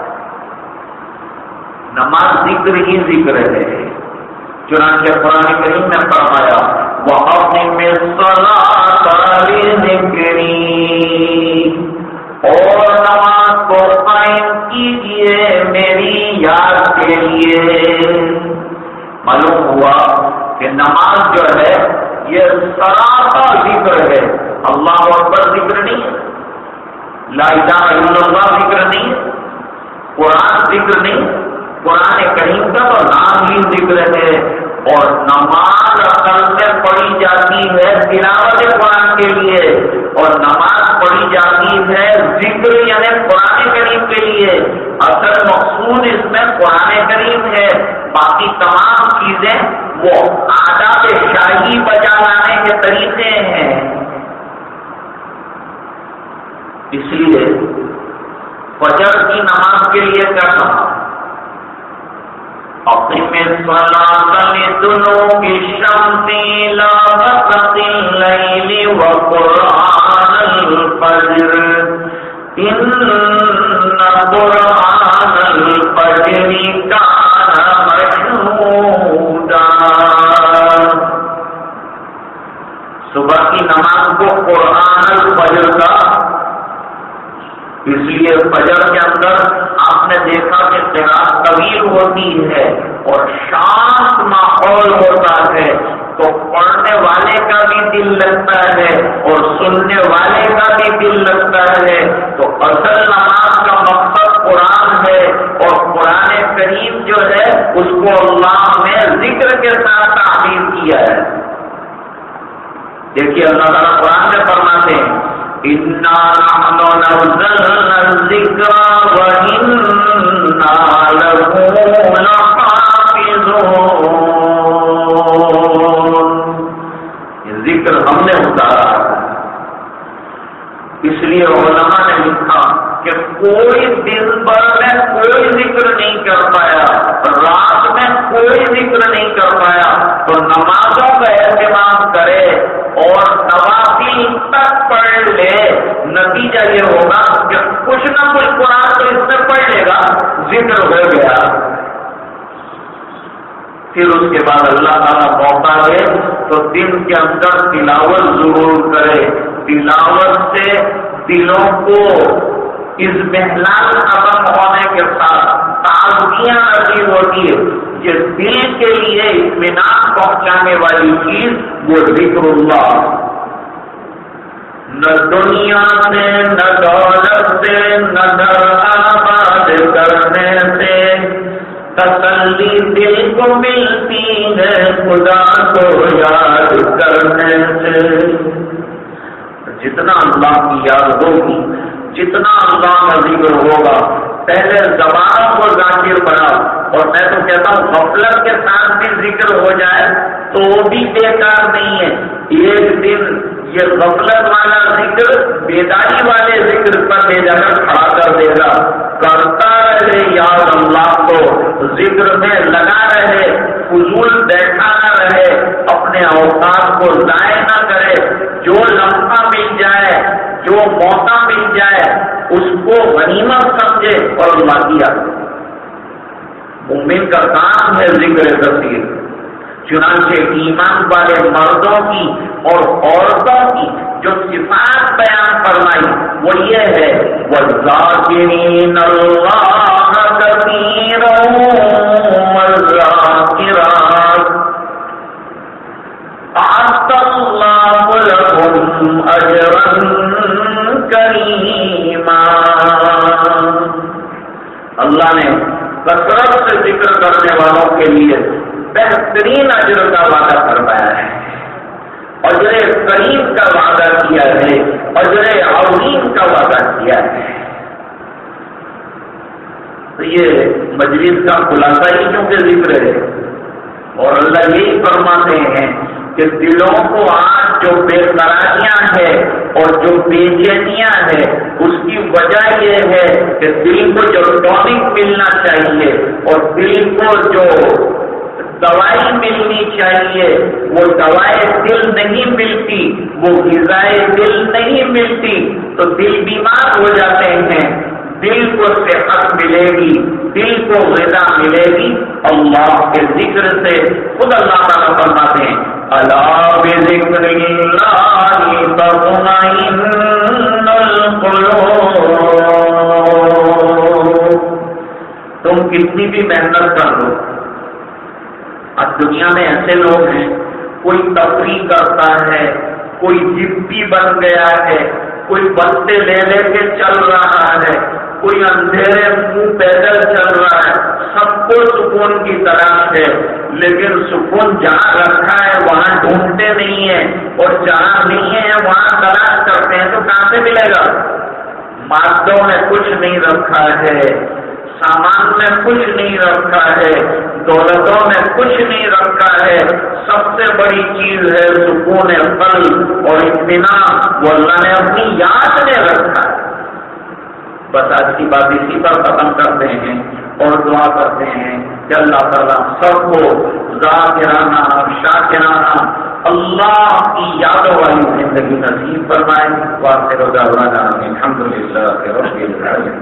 نماز ذکر ہی ذکر ہے۔ چنانچہ قرآن کریم نے فرمایا وَأَقِمِ الصَّلَاةَ لِذِكْرِي، اور نماز کو قائم کیجیے میری یاد کے لیے۔ معلوم ہوا کہ نماز جو ہے یہ سراپا ذکر ہے، اللہ اکبر ذکر نہیں، لا الہ الا اللہ ذکر نہیں، قرآن ذکر نہیں، قرآن کریم کا تو نام ہی ذکر ہے۔ اور نماز اصل میں پڑھی جاتی ہے تلاوت قرآن کے لیے، اور نماز پڑھی جاتی ہے ذکر یعنی قرآن کریم کے لیے۔ اصل مقصود اس میں قرآن کریم ہے، باقی تمام چیزیں وہ آداب شاہی بجا لانے کے طریقے ہیں۔ اس لیے فجر کی نماز کے لیے کیا کہا؟ اقم الصلاة لدلوک الشمس إلى غسق الليل وقرآن الفجر إن قرآن الفجر كان مشهودا۔ صبح کی نماز کو قرآن الفجر کا، اس لیے فجر کے اندر آپ نے دیکھا کہ قرات طویل ہوتی ہے اور شانت ماحول ہوتا ہے، تو پڑھنے والے کا بھی دل لگتا ہے اور سننے والے کا بھی دل لگتا ہے۔ تو اصل نماز کا مقصد قرآن ہے، اور قرآن کریم جو ہے اس کو اللہ نے ذکر کے ساتھ تعبیر کیا ہے۔ دیکھیے اللہ تعالیٰ قرآن میں فرماتے ہیں اِنَّا نَحْنُ نَزَّلْنَا الذِّكْرَ وَإِنَّا لَهُ لَحَافِظُونَ، یہ ذکر ہم نے اتارا ہے۔ اس لیے علماء نے لکھا کہ کوئی دن بھر میں کوئی ذکر نہیں کر پایا، رات میں کوئی ذکر نہیں کر پایا، تو نمازوں کا اہتمام کرے اور نوافل تک پڑھ لے، نتیجہ یہ ہوگا کہ کچھ نہ کچھ قرآن تو اس میں پڑھ لے گا، ذکر ہو گیا۔ پھر اس کے بعد اللہ تعالیٰ موقع دے تو دن کے اندر تلاوت ضرور کرے، تلاوت سے دلوں کو اضمحلال ختم ہونے کے ساتھ تازگیاں نصیب ہوتی ہے۔ یہ دل کے لیے اطمینان پہنچانے والی چیز وہ ذکر اللہ، نہ دنیا سے نہ دولت سے نہ در آباد کرنے سے تسلی دل کو ملتی ہے خدا کو یاد کرنے سے۔ جتنا اللہ کی یاد ہوگی، جتنا اللہ کا ذکر ہوگا، پہلے زبانوں کو ذاکر بنا، اور میں تو کہتا ہوں غفلت کے ساتھ بھی ذکر ہو جائے تو وہ بھی بیکار نہیں ہے۔ ایک دن یہ غفلت والا ذکر بیداری والے ذکر پر لے جا کر کھڑا کر دے گا۔ کرتا رہے یاد اللہ کو، ذکر میں لگا رہے، فضول بیٹھا نہ رہے، اپنے اوقات کو ضائع نہ کرے، جو لمحہ مل جائے، جو موقع مل جائے اس کو غنیمت سمجھے اور اللہ کی یاد۔ مومن کا کام ہے ذکر کثیر۔ چنانچہ ایمان والے مردوں کی اور عورتوں کی جو صفات بیان فرمائی وہ یہ ہے وَالذَّاكِرِينَ اللَّهَ كَثِيرًا وَالذَّاكِرَاتِ أَعَدَّ اللَّهُ لَهُمْ أَجْرًا كَرِيمًا۔ اللہ نے کثرت سے ذکر کرنے والوں کے لیے بہترین اجر کا وعدہ فرمایا ہے، اجر کریم کا وعدہ کیا ہے، اجر عظیم کا وعدہ کیا ہے۔ تو یہ مجلس کا خلاصہ ہی کیونکہ ذکر ہے، اور اللہ یہی فرماتے ہیں کہ دلوں کو آج جو بے قراریاں ہے اور جو بے چینیاں ہے اس کی وجہ یہ ہے کہ دل کو جو ٹونک ملنا چاہیے اور دل کو جو دوائی ملنی چاہیے وہ دوائیں دل نہیں ملتی، وہ غذائیں دل نہیں ملتی، تو دل بیمار ہو جاتے ہیں۔ دل کو صحت ملے گی، دل کو غذا ملے گی اللہ کے ذکر سے۔ خود اللہ تعالیٰ فرماتے ہیں الا بذکر اللہ تطمئن القلوب، تم کتنی بھی محنت کر لو، اب دنیا میں ایسے لوگ ہیں، کوئی تفریح کرتا ہے، کوئی جپی بن گیا ہے، کوئی بستے لے لے کے چل رہا ہے، کوئی اندھیرے منہ پیدل چل رہا ہے، سب کو سکون کی تلاش ہے، لیکن سکون جہاں رکھا ہے وہاں ڈھونڈتے نہیں ہیں، اور جہاں نہیں ہے وہاں تلاش کرتے ہیں، تو کہاں سے ملے گا؟ مادوں میں کچھ نہیں رکھا ہے، سامان میں کچھ نہیں رکھا ہے، دولتوں میں کچھ نہیں رکھا ہے، سب سے بڑی چیز ہے سکون قلب اور اطمینان، وہ اللہ نے اپنی یاد میں رکھا ہے۔ بس آج کی بات اسی پر ختم کرتے ہیں اور دعا کرتے ہیں کہ اللہ تعالیٰ سب کو ذاکرانہ شاکرانہ اللہ کی یادوں والی زندگی نصیب فرمائے۔ وآخر دعوانا الحمد للہ رب العالمین۔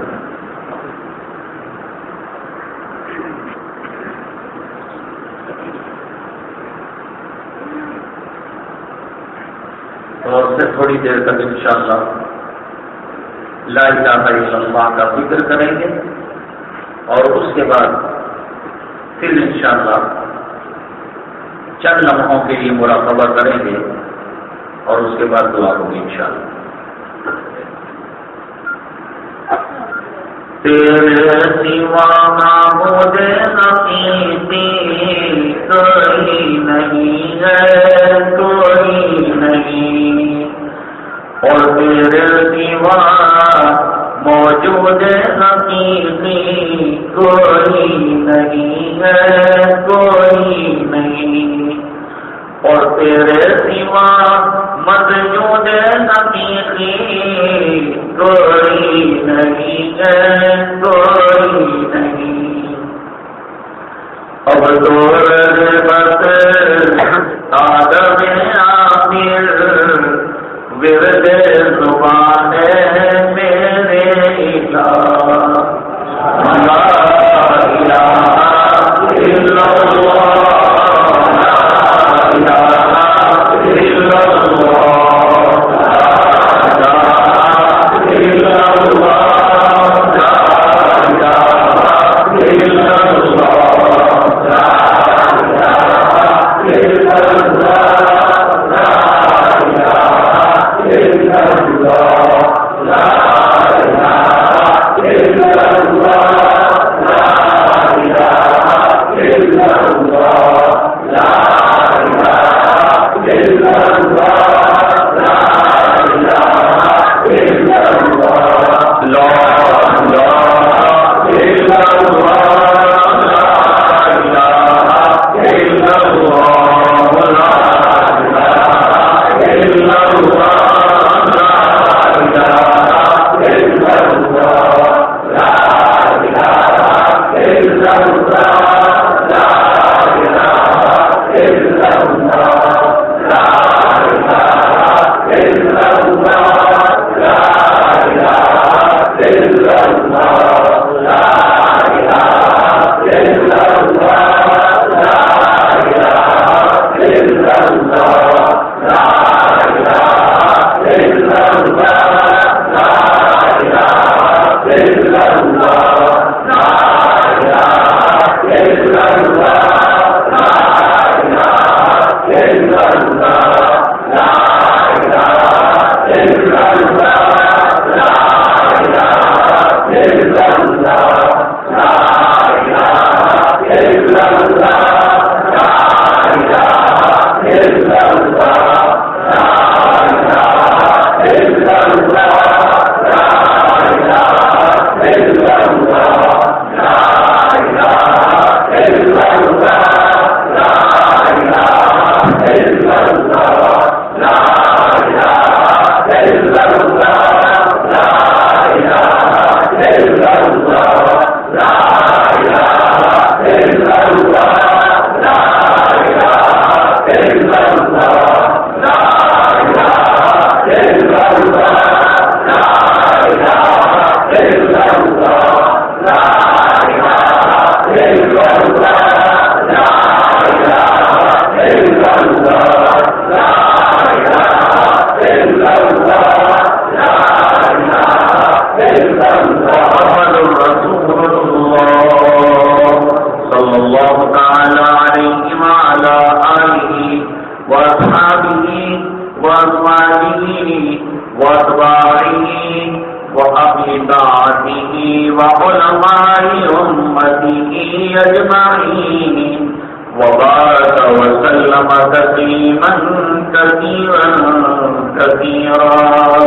اور سے تھوڑی دیر تک انشاءاللہ لا الہ الا اللہ کا ذکر کریں گے، اور اس کے بعد پھر انشاءاللہ چند لمحوں کے لیے مراقبہ کریں گے، اور اس کے بعد دعا ہوگی انشاءاللہ۔ تیرے سوا معبود حقیقی کوئی نہیں ہے، کوئی نہیں، اور تیرے سوا موجود حقیقی کوئی نہیں ہے، کوئی نہیں، اور تیرے سوا موجود حقیقی کوئی نہیں ہے، کوئی نہیں۔ اب دور بس آدم آخر ورد زبان میرے الہ، لا الہ الا اللہ، لا الہ الا اللہ، لا الہ الا اللہ، لا الہ الا اللہ، لا الہ الا اللہ، لا تعالى عليه وعلى آله وأصحابه وأزواجه وأتباعه وأهل طاعته وعلماء أمته أجمعين وبارك وسلم تسليما كثيرا كثيرا.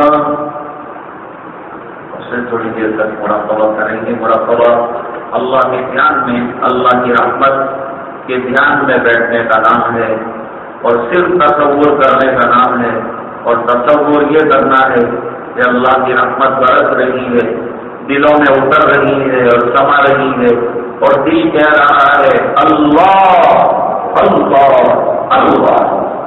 اس سے تھوڑی دیر تک مراقبہ کریں گے. مراقبہ اللہ کے دھیان میں اللہ کی رحمت کے دھیان میں بیٹھنے کا نام ہے اور صرف تصور کرنے کا نام ہے. اور تصور یہ کرنا ہے کہ اللہ کی رحمت برس رہی ہے, دلوں میں اتر رہی ہے اور سما رہی ہے, اور دل کہہ رہا ہے اللہ اللہ اللہ.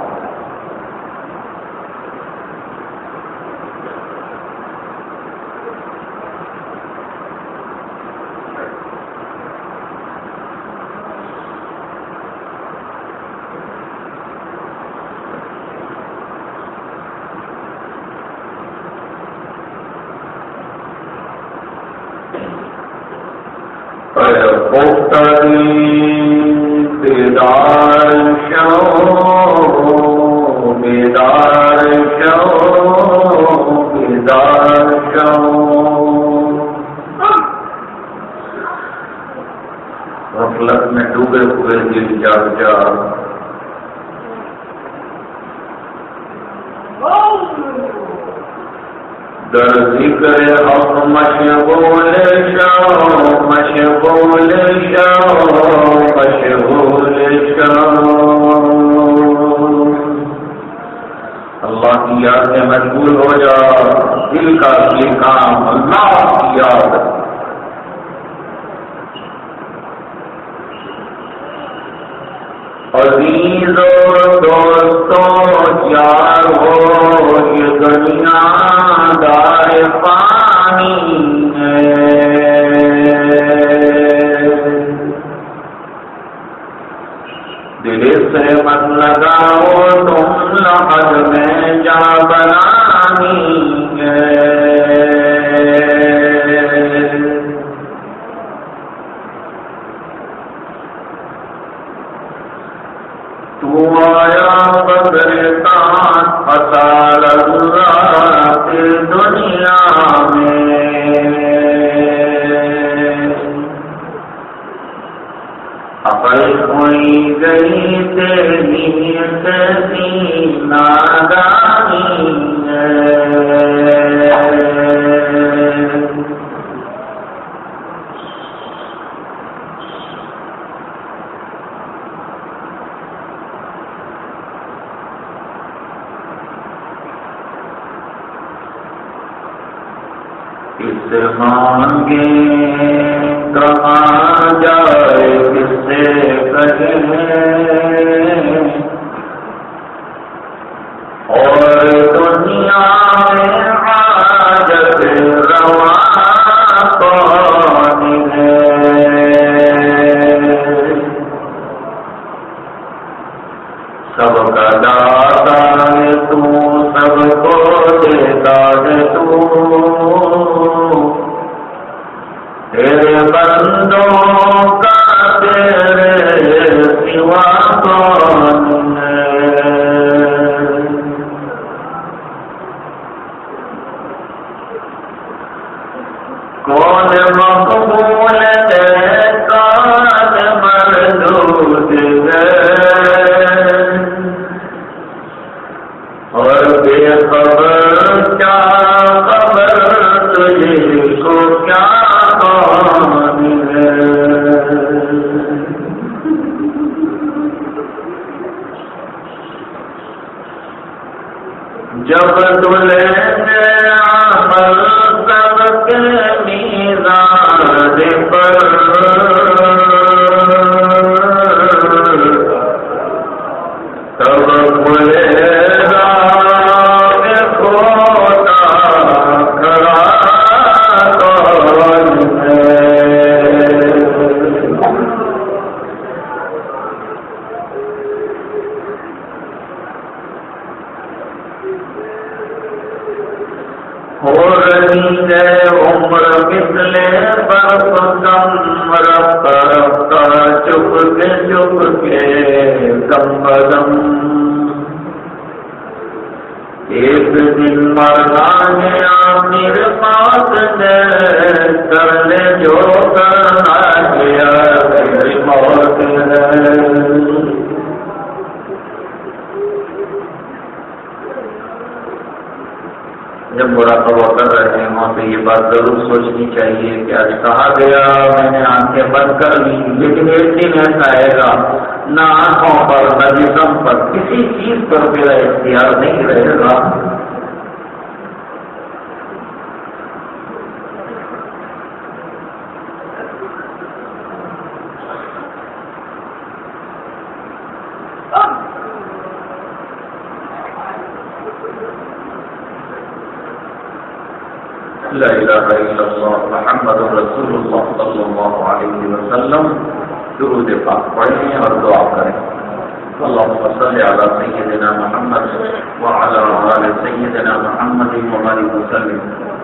بیدار شو بیدار شو بیدار شو. غفلت میں ڈوبے ہوئے دل جاگ جاگ در ذکر حق مشغول شو مشغول شو مشغول شو. اللہ کی یاد میں مشغول ہو جا. دل کا یہ کام اللہ کی یاد. عزیزو دوستو یار ہو یہ دنیا دار پانی ہے. دل سے مت لگاؤ تم لحظ میں جا بنانی ہے. تو آیا بدرتا اثار ذات دنیا میں. عقل ہوئی گئی تیری کیسی نادانی ہے. کس مانگے کہاں جائے کس سے کہیں, اور دنیا میں حاجت روا کون ہے. سب کا داتا ہے تو سب کو دیتا ہے تو, تیرے بندوں کا تیرے سوا کون ہے. کون مقبول ہے کون مردود ہے, اور بے خبر کیا خبر تجھے کو کیا جب تلے عمل سب کے میزان پر تب کھلے گا کھوتا کھڑا کون ہے. ہو رہی ہے عمر پچھلے برف کم رفتہ رفتہ چپ کے چپ کے کم قدم ایک دن مردان آمیر پاس نے کر لے جو کرنا کیا میری موت ہے جب مراقبہ کر رہے ہیں وہاں پہ یہ بات ضرور سوچنی چاہیے کہ آج کہا گیا میں نے آنکھیں بند کر لی لیکن ایک دن ایسا آئے گا نہ آنکھوں پر نہ جسم پر کسی چیز پر میرا اختیار نہیں رہے گا. لا الہ الا اللہ محمد رسول اللہ صلی اللہ علیہ وسلم درود پاک پڑھیں اور دعا کریں. اللهم صل على سيدنا محمد وعلى آل سيدنا محمد وبارك وسلم.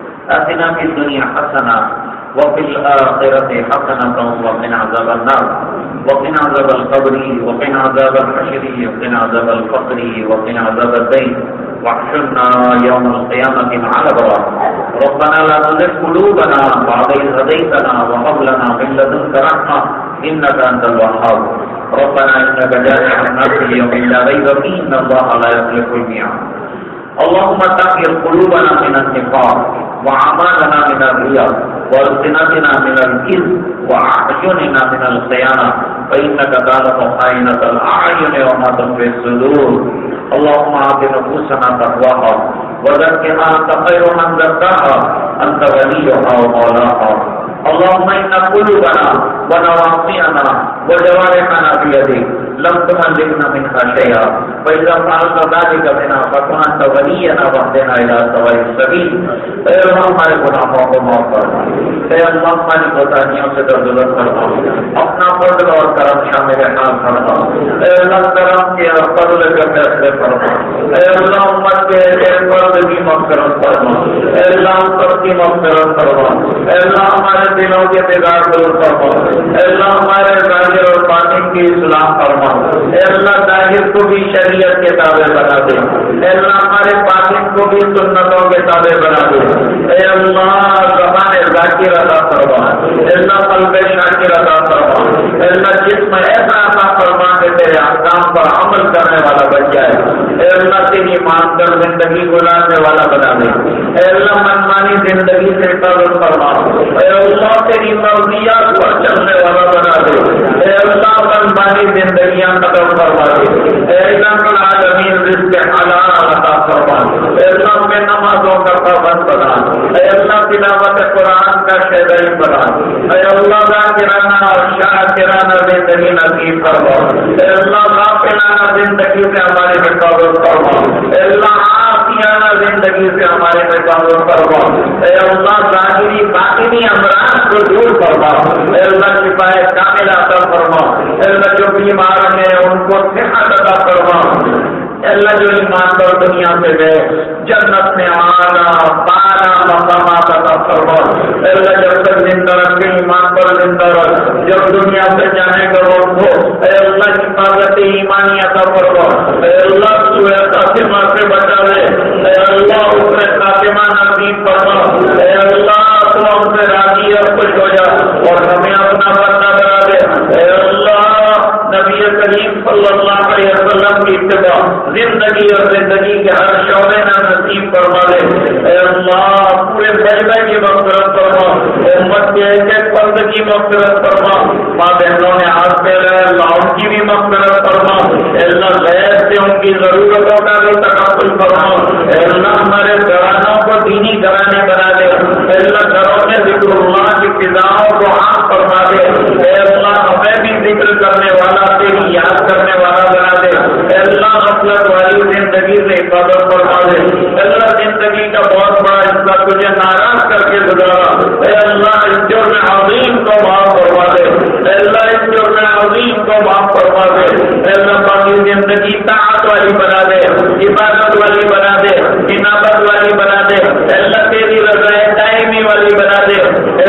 آتنا في الدنيا حسنة وفي الآخرة حسنة وقنا عذاب النار وقنا عذاب القبر وقنا عذاب الحشر وقنا عذاب الفقر وقنا عذاب الدين واحشرنا يوم القيامة مع الأبرار. ربنا لا تزغ قلوبنا بعد إذ هديتنا وهب لنا من لدنك رحمة إنك أنت الوهاب. ربنا إنك جامع الناس ليوم لا ريب فيه إن الله لا يخلف الميعاد. اللهم طهر قلوبنا من النفاق وأعمالنا من الرياء وألسنتنا من الكذب وأعيننا من الخيانة فإنك تعلم خائنة الأعين وما تخفي الصدور. اللهم آت نفوسنا تقواها وزكها أنت خير من زكاها أنت وليها ومولاها. اللهم إن قلوبنا ونواصينا وجوارحنا بيدك لم تملكنا منها شيئا فإذا فعلت ذلك بنا فكن أنت ولينا واهدنا إلى سواء السبيل. اے اللہ ہمارے گناہوں کو معاف فرما. اے اللہ ہماری کوتاہیوں سے درگزر فرما. اپنا فضل اور کرم شامل حال فرما. اے اللہ کرم کے اور فضل کے فیصلے فرما. اے اللہ امت کے ایک فرد کی مغفرت فرما. اے اللہ سب کی مغفرت فرما. اے اللہ ہمارے دلوں کے بگاڑ دور فرما. اے اللہ ہمارے ظاہر اور باطن کی اصلاح فرما. اے اللہ ظاہر کو بھی شریعت کے تابع بنا دے. اے اللہ ہمارے باطن کو بھی سنتوں کے تابع بنا دے. اے اللہ زبان ذاکر عطا فرما. اے اللہ قلب شاکر عطا فرما. اے اللہ جسم ایسا عطا فرما کہ تیرے احکام پر عمل کرنے والا بن جائے. اے اللہ تیری مان کر زندگی گزارنے والا بنا دے. اے اللہ منمانی زندگی سے حفاظت فرما. اے اللہ تیری مرضیات پر چلنے والا بنا دے. اے اللہ منمانی زندگیاں ختم فرما دے. اے اللہ العالمین رزق حلال عطا فرما. اے اللہ میں نمازوں کا پابند بنا. اے اللہ تلاوت قرآن کا شہری بنا. اے اللہ ذاکرانہ اور شاکرانہ زندگی نصیب فرما. اے اللہ غافلانہ زندگی سے ہماری حفاظت فرما. اے اللہ عافیانہ زندگی سے ہماری حفاظت فرما. اے اللہ ظاہری باطنی امراض کو دور فرما. اے اللہ شفائے کاملہ عطا فرما. اے اللہ جو بیمار ہیں ان کو صحت عطا فرما. اے اللہ جو ایمان پر دنیا سے گئے جنت میں آنا پانا مقامات عطا فرما. اے اللہ جب تک زندہ رکھے ایمان پر زندہ رکھ. جب دنیا سے جانے کا وقت ہو اے اللہ حفاظت ایمانی عطا فرما. اے اللہ سوء خاتمہ سے بچا لے. اے اللہ اس میں خاتمہ نصیب فرما. اے اللہ تو ہم سے راضی اور خوش ہو جا اور ہمیں اپنا بندہ بنا دے. اے اللہ نبی کریم صلی اللہ علیہ وسلم کی اتباع زندگی اور زندگی کے ہر شعبے میں نصیب فرما دے. اے اللہ پورے مجمع کی مغفرت فرما. امت کے ایک ایک فرد کی مغفرت فرما. ماں بہنوں نے ہاتھ پہ رہے اللہ ان کی بھی مغفرت فرما. اے اللہ غیر سے ان کی ضرورتوں کا بھی تقابل فرما. اے اللہ ہمارے گھرانوں کو دینی گھرانے بنا دے. اے اللہ گھروں میں ذکر اللہ کی فضاؤں کو عام فرما دے. اے اللہ ہمیں بھی ذکر کرنے والا تیری یاد کرنے والا بنا دے. اے اللہ غفلت والی زندگی سے حفاظت فرما دے. اے اللہ زندگی کا بہت بڑا حصہ تجھے ناراض کر کے گزارا. اے اللہ اس جرم عظیم کو معاف فرما دے. اے اللہ اس جرم عظیم کو معاف فرما دے. اے اللہ باقی زندگی طاعت والی بنا دے. عبادت والی بنا دے. انابت والی بنا دے. اے اللہ تیری رضا دائمی والی بنا دے. اے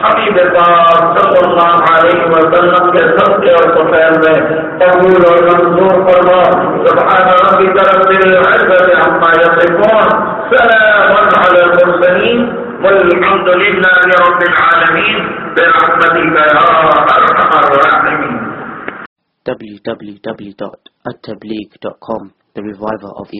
حبیب پاک صلی اللہ علیہ وسلم کے صدقے اور سفید میں قبول اور منظور فرما. سبحان ربک رب العزة عما يصفون سلام على المرسلين والحمد لله رب العالمين برحمتك يا ارحم الراحمين. w w w dot at tabligh dot com, the reviver of